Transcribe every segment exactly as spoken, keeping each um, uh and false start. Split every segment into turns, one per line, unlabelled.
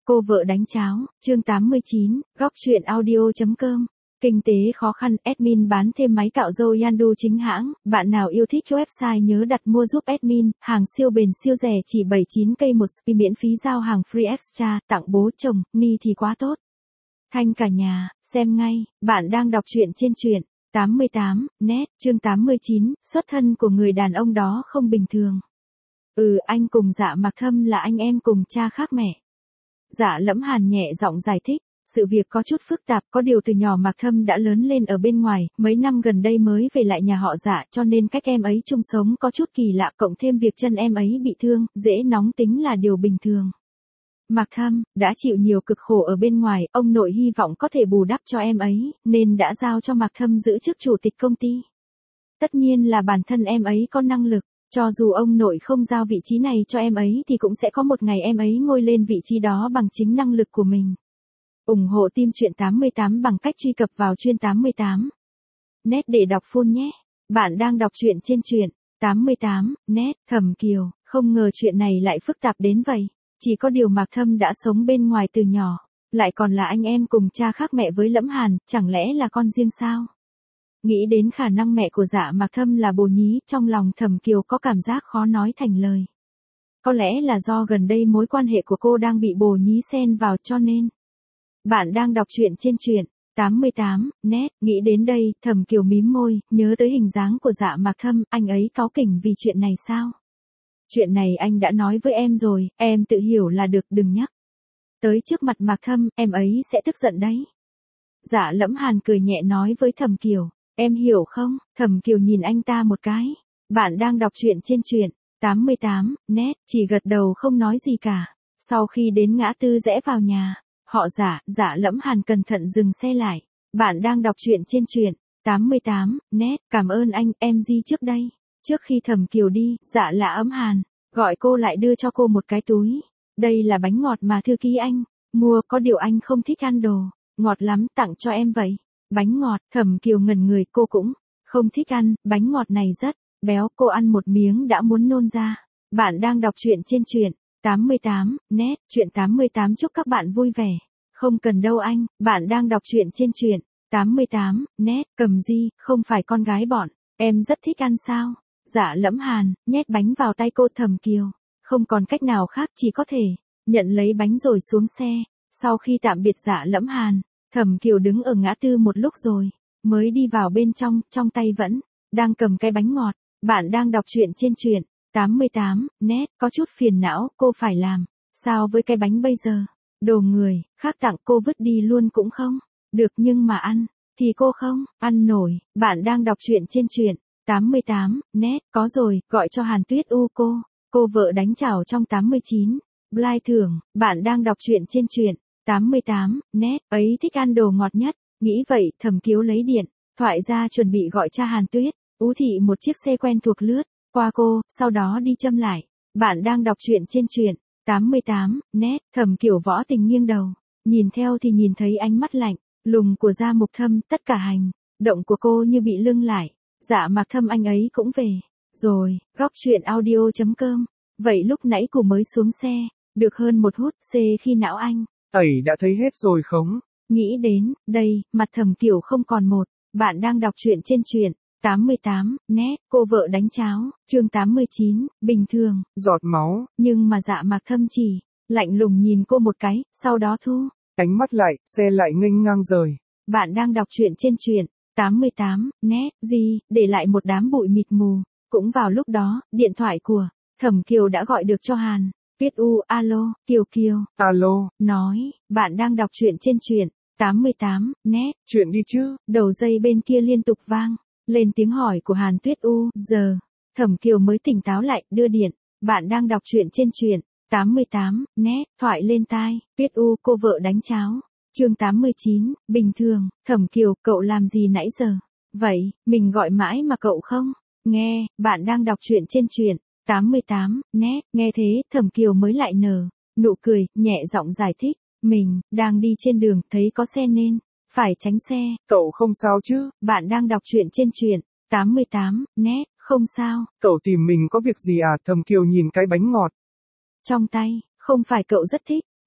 Cô vợ đánh cháo, chương tám mươi chín, góc chuyện audio.com. Kinh tế khó khăn, admin bán thêm máy cạo râu Yandu chính hãng, bạn nào yêu thích website nhớ đặt mua giúp admin, hàng siêu bền siêu rẻ chỉ bảy mươi chín k một spi miễn phí giao hàng free extra, tặng bố chồng, ni thì quá tốt. Thanh cả nhà, xem ngay, bạn đang đọc truyện trên truyện tám mươi tám, net, chương tám mươi chín, xuất thân của người đàn ông đó không bình thường. Ừ, anh cùng Dạ Mạc Thâm là anh em cùng cha khác mẹ. Dạ Lẫm Hàn nhẹ giọng giải thích, sự việc có chút phức tạp, có điều từ nhỏ Mạc Thâm đã lớn lên ở bên ngoài, mấy năm gần đây mới về lại nhà họ Dạ, cho nên cách em ấy chung sống có chút kỳ lạ, cộng thêm việc chân em ấy bị thương, dễ nóng tính là điều bình thường. Mạc Thâm đã chịu nhiều cực khổ ở bên ngoài, ông nội hy vọng có thể bù đắp cho em ấy, nên đã giao cho Mạc Thâm giữ chức chủ tịch công ty. Tất nhiên là bản thân em ấy có năng lực. Cho dù ông nội không giao vị trí này cho em ấy thì cũng sẽ có một ngày em ấy ngôi lên vị trí đó bằng chính năng lực của mình. ủng hộ team truyện tám mươi tám bằng cách truy cập vào chuyên tám mươi tám. net để đọc full nhé. Bạn đang đọc truyện trên truyện tám mươi tám, net. Thẩm Kiều, không ngờ chuyện này lại phức tạp đến vậy. Chỉ có điều Mạc Thâm đã sống bên ngoài từ nhỏ, lại còn là anh em cùng cha khác mẹ với Lẫm Hàn, chẳng lẽ là con riêng sao? Nghĩ đến khả năng mẹ của Dạ Mạc Thâm là bồ nhí, trong lòng Thẩm Kiều có cảm giác khó nói thành lời. Có lẽ là do gần đây mối quan hệ của cô đang bị bồ nhí xen vào cho nên. Bạn đang đọc truyện trên truyện tám mươi tám, net. Nghĩ đến đây, Thẩm Kiều mím môi, nhớ tới hình dáng của Dạ Mạc Thâm, anh ấy cáu kỉnh vì chuyện này sao? Chuyện này anh đã nói với em rồi, em tự hiểu là được, đừng nhắc tới trước mặt Mạc Thâm, em ấy sẽ tức giận đấy. Dạ Lẫm Hàn cười nhẹ nói với Thẩm Kiều. Em hiểu không? Thẩm Kiều nhìn anh ta một cái. Bạn đang đọc truyện trên truyện tám mươi tám, net, chỉ gật đầu không nói gì cả. Sau khi đến ngã tư rẽ vào nhà, họ Dạ, Dạ Lẫm Hàn cẩn thận dừng xe lại. Bạn đang đọc truyện trên truyện tám mươi tám, net, cảm ơn anh, em Di trước đây. Trước khi Thẩm Kiều đi, Dạ Lẫm Hàn gọi cô lại đưa cho cô một cái túi. Đây là bánh ngọt mà thư ký anh mua, có điều anh không thích ăn đồ ngọt lắm, tặng cho em vậy. Bánh ngọt, Thẩm Kiều ngẩn người, cô cũng không thích ăn, bánh ngọt này rất béo, cô ăn một miếng đã muốn nôn ra. Bạn đang đọc truyện trên truyện tám mươi tám, net, truyện tám mươi tám chúc các bạn vui vẻ. Không cần đâu anh, bạn đang đọc truyện trên truyện tám mươi tám, net, Cầm Di, không phải con gái bọn, em rất thích ăn sao? Dạ Lẫm Hàn, nhét bánh vào tay cô. Thẩm Kiều không còn cách nào khác, chỉ có thể nhận lấy bánh rồi xuống xe. Sau khi tạm biệt Dạ Lẫm Hàn, Thẩm Kiều đứng ở ngã tư một lúc rồi mới đi vào bên trong, trong tay vẫn đang cầm cái bánh ngọt. Bạn đang đọc truyện trên truyện tám mươi tám, net, có chút phiền não, cô phải làm sao với cái bánh bây giờ? Đồ người khác tặng cô vứt đi luôn cũng không được, nhưng mà ăn thì cô không ăn nổi. Bạn đang đọc truyện trên truyện tám mươi tám, net, có rồi, gọi cho Hàn Tuyết U cô. Cô vợ đánh chảo trong tám mươi chín, Bly thưởng. Bạn đang đọc truyện trên truyện tám mươi tám, net, ấy thích ăn đồ ngọt nhất. Nghĩ vậy, Thẩm Kiều lấy điện thoại ra chuẩn bị gọi cha Hàn Tuyết Ú thị một chiếc xe quen thuộc lướt qua cô, sau đó đi châm lại. Bạn đang đọc truyện trên truyện tám mươi tám, net. Thẩm Kiều võ tình nghiêng đầu, nhìn theo thì nhìn thấy ánh mắt lạnh lùng của Gia Mục Thâm, tất cả hành động của cô như bị lưng lại. Dạ Mạc Thâm anh ấy cũng về rồi. Góc chuyện audio.com. Vậy lúc nãy cô mới xuống xe được hơn một hút c khi não anh
Tẩy đã thấy hết rồi không?
Nghĩ đến đây, mặt Thẩm Kiều không còn một. Bạn đang đọc truyện trên truyện tám mươi tám, net, cô vợ đánh cháo, chương tám mươi chín, bình thường,
giọt máu.
Nhưng mà Dạ Mạc Thâm chỉ lạnh lùng nhìn cô một cái, sau đó thu
ánh mắt lại, xe lại nghênh ngang rời.
Bạn đang đọc truyện trên truyện tám mươi tám, net, gì, để lại một đám bụi mịt mù. Cũng vào lúc đó, điện thoại của Thẩm Kiều đã gọi được cho Hàn Tuyết U. Alo, Kiều Kiều.
Alo.
Nói, bạn đang đọc truyện trên truyện tám mươi tám, net.
Chuyện đi chứ.
Đầu dây bên kia liên tục vang lên tiếng hỏi của Hàn Tuyết U. Giờ Thẩm Kiều mới tỉnh táo lại, đưa điện. Bạn đang đọc truyện trên truyện tám mươi tám, net. Thoại lên tai. Tuyết U, cô vợ đánh cháo. Chương tám mươi chín, bình thường. Thẩm Kiều, cậu làm gì nãy giờ? Vậy, mình gọi mãi mà cậu không nghe. Bạn đang đọc truyện trên truyện tám mươi tám, net. Nghe thế, Thẩm Kiều mới lại nở nụ cười, nhẹ giọng giải thích. Mình đang đi trên đường, thấy có xe nên phải tránh xe.
Cậu không sao chứ?
Bạn đang đọc truyện trên truyện tám mươi tám, net. Không sao.
Cậu tìm mình có việc gì à? Thẩm Kiều nhìn cái bánh ngọt
trong tay. Không phải cậu rất thích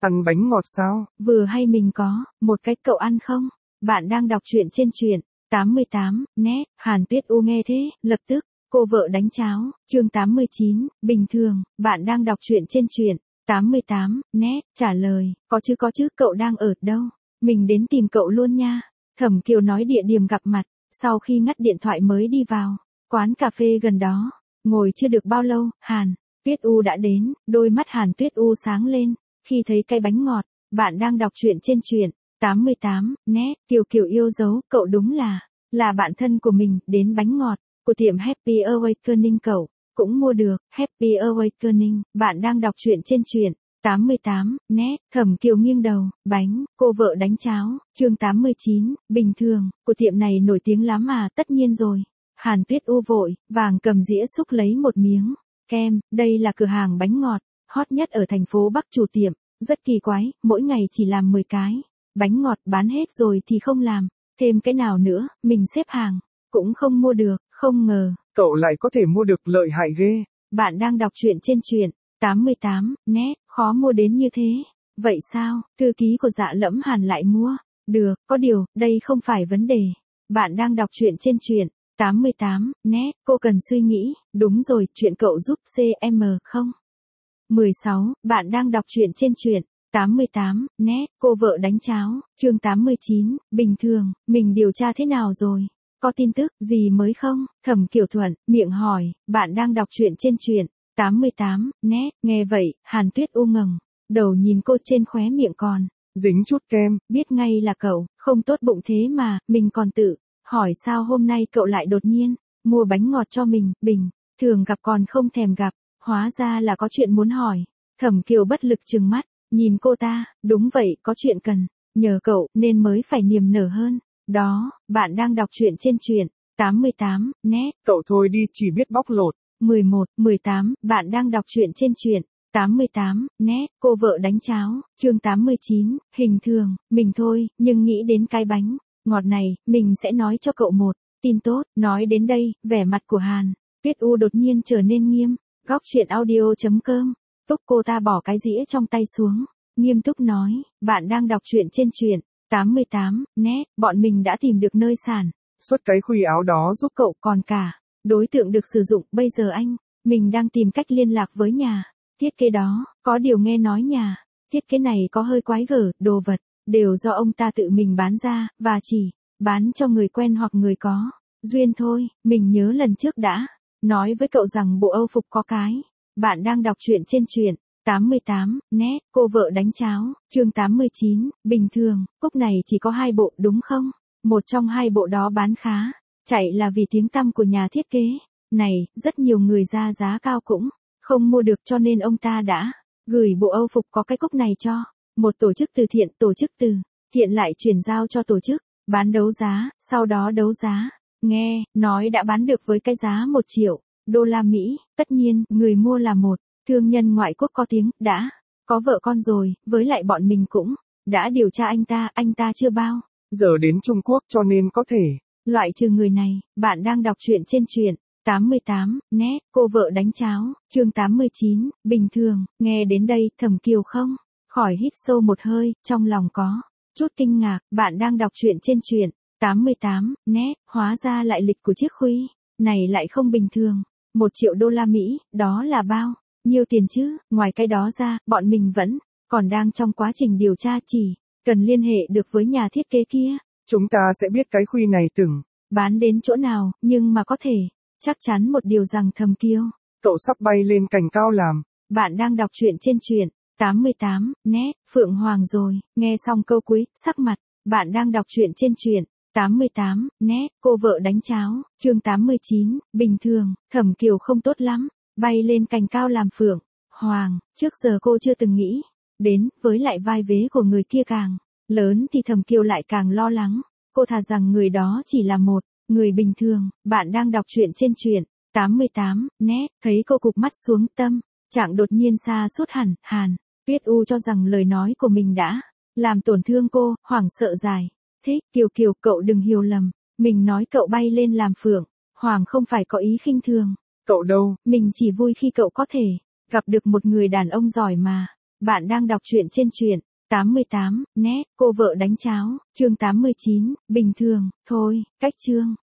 Ăn bánh ngọt sao?
Vừa hay mình có, một cái cậu ăn không? Bạn đang đọc truyện trên truyện tám mươi tám, net, Hàn Tuyết U nghe thế, lập tức, cô vợ đánh cháo, chương tám mươi chín, bình thường, bạn đang đọc truyện trên truyện tám mươi tám, net, trả lời, có chứ có chứ, cậu đang ở đâu? Mình đến tìm cậu luôn nha. Thẩm Kiều nói địa điểm gặp mặt, sau khi ngắt điện thoại mới đi vào, quán cà phê gần đó, ngồi chưa được bao lâu, Hàn Tuyết U đã đến, đôi mắt Hàn Tuyết U sáng lên, khi thấy cái bánh ngọt, bạn đang đọc truyện trên truyện tám mươi tám, net, Kiều Kiều yêu dấu, cậu đúng là, là bạn thân của mình, đến bánh ngọt, của tiệm Happy Awakening cậu, cũng mua được, Happy Awakening, bạn đang đọc truyện trên truyện tám mươi tám, net, Thẩm Kiều nghiêng đầu, bánh, cô vợ đánh cháo, chương tám mươi chín, bình thường, của tiệm này nổi tiếng lắm mà, tất nhiên rồi. Hàn Tuyết U vội, vàng cầm dĩa xúc lấy một miếng, kem, đây là cửa hàng bánh ngọt, hot nhất ở thành phố Bắc chủ tiệm, rất kỳ quái, mỗi ngày chỉ làm mười cái, bánh ngọt bán hết rồi thì không làm, thêm cái nào nữa, mình xếp hàng, cũng không mua được, không ngờ.
Cậu lại có thể mua được, lợi hại ghê.
Bạn đang đọc truyện trên truyện tám mươi tám, net, khó mua đến như thế. Vậy sao, thư ký của Dạ Lẫm Hàn lại mua? Được, có điều, đây không phải vấn đề. Bạn đang đọc truyện trên truyện tám mươi tám, net, cô cần suy nghĩ, đúng rồi, chuyện cậu giúp xê em không? mười sáu, bạn đang đọc truyện trên truyện tám mươi tám, net, cô vợ đánh cháo, chương tám mươi chín, bình thường, mình điều tra thế nào rồi? Có tin tức gì mới không? Thẩm Kiều Thuận, miệng hỏi, bạn đang đọc truyện trên truyện tám mươi tám, net, nghe vậy, Hàn Tuyết U ngẩng đầu nhìn cô, trên khóe miệng còn
dính chút kem,
biết ngay là cậu, không tốt bụng thế mà, mình còn tự hỏi sao hôm nay cậu lại đột nhiên mua bánh ngọt cho mình, bình thường gặp còn không thèm gặp, hóa ra là có chuyện muốn hỏi. Thẩm Kiều bất lực trừng mắt, nhìn cô ta, đúng vậy, có chuyện cần nhờ cậu, nên mới phải niềm nở hơn. Đó, bạn đang đọc truyện trên truyện tám mươi tám, net.
Cậu thôi đi, chỉ biết bóc lột.
mười một, mười tám, bạn đang đọc truyện trên truyện tám mươi tám, net, cô vợ đánh cháo, chương tám mươi chín, hình thường, mình thôi, nhưng nghĩ đến cái bánh ngọt này, mình sẽ nói cho cậu một tin tốt. Nói đến đây, vẻ mặt của Hàn Tuyết U đột nhiên trở nên nghiêm. Góc truyện audio.com, túc cô ta bỏ cái dĩa trong tay xuống, nghiêm túc nói, bạn đang đọc truyện trên truyện tám mươi tám, net, bọn mình đã tìm được nơi sản
xuất cái khuy áo đó giúp
cậu, còn cả đối tượng được sử dụng, bây giờ anh, mình đang tìm cách liên lạc với nhà thiết kế đó, có điều nghe nói nhà thiết kế này có hơi quái gở, đồ vật đều do ông ta tự mình bán ra, và chỉ bán cho người quen hoặc người có duyên thôi. Mình nhớ lần trước đã nói với cậu rằng bộ Âu phục có cái. Bạn đang đọc truyện trên truyện tám mươi tám, net, cô vợ đánh cháo, chương tám mươi chín, bình thường, cúc này chỉ có hai bộ đúng không? Một trong hai bộ đó bán khá chạy là vì tiếng tăm của nhà thiết kế này, rất nhiều người ra giá cao cũng không mua được, cho nên ông ta đã gửi bộ Âu phục có cái cúc này cho một tổ chức từ thiện, tổ chức từ thiện lại chuyển giao cho tổ chức bán đấu giá, sau đó đấu giá, nghe nói đã bán được với cái giá một triệu đô la Mỹ. Tất nhiên, người mua là một thương nhân ngoại quốc có tiếng, đã có vợ con rồi, với lại bọn mình cũng đã điều tra anh ta, anh ta chưa bao
giờ đến Trung Quốc, cho nên có thể
loại trừ người này. Bạn đang đọc truyện trên truyện tám mươi tám, net, cô vợ đánh cháo, chương tám mươi chín, bình thường. Nghe đến đây, Thẩm Kiều không khỏi hít sâu một hơi, trong lòng có chút kinh ngạc. Bạn đang đọc truyện trên truyện tám mươi tám, net, hóa ra lại lịch của chiếc khuy này lại không bình thường. Một triệu đô la Mỹ, đó là bao nhiêu tiền chứ? Ngoài cái đó ra, bọn mình vẫn còn đang trong quá trình điều tra, chỉ cần liên hệ được với nhà thiết kế kia,
chúng ta sẽ biết cái khuy này từng
bán đến chỗ nào. Nhưng mà có thể chắc chắn một điều rằng, Thẩm Kiều,
cậu sắp bay lên cành cao làm.
Bạn đang đọc truyện trên truyện tám mươi tám, net, Phượng Hoàng rồi. Nghe xong câu cuối, sắc mặt bạn đang đọc truyện trên truyện tám mươi tám, net, cô vợ đánh cháo, chương tám mươi chín, bình thường. Thẩm Kiều không tốt lắm, bay lên cành cao làm Phượng Hoàng, trước giờ cô chưa từng nghĩ đến, với lại vai vế của người kia càng lớn thì Thẩm Kiều lại càng lo lắng. Cô thà rằng người đó chỉ là một người bình thường. Bạn đang đọc truyện trên truyện tám mươi tám, net, thấy cô cụp mắt xuống, tâm trạng đột nhiên sa sút hẳn. Hàn Tuyết U cho rằng lời nói của mình đã làm tổn thương cô, hoảng sợ giải thích, Kiều Kiều, cậu đừng hiểu lầm, mình nói cậu bay lên làm Phượng Hoàng không phải có ý khinh thường
cậu đâu,
mình chỉ vui khi cậu có thể gặp được một người đàn ông giỏi mà Bạn đang đọc truyện trên truyện tám mươi tám net, cô vợ đánh cháo, chương tám mươi chín, bình thường, thôi, cách chương.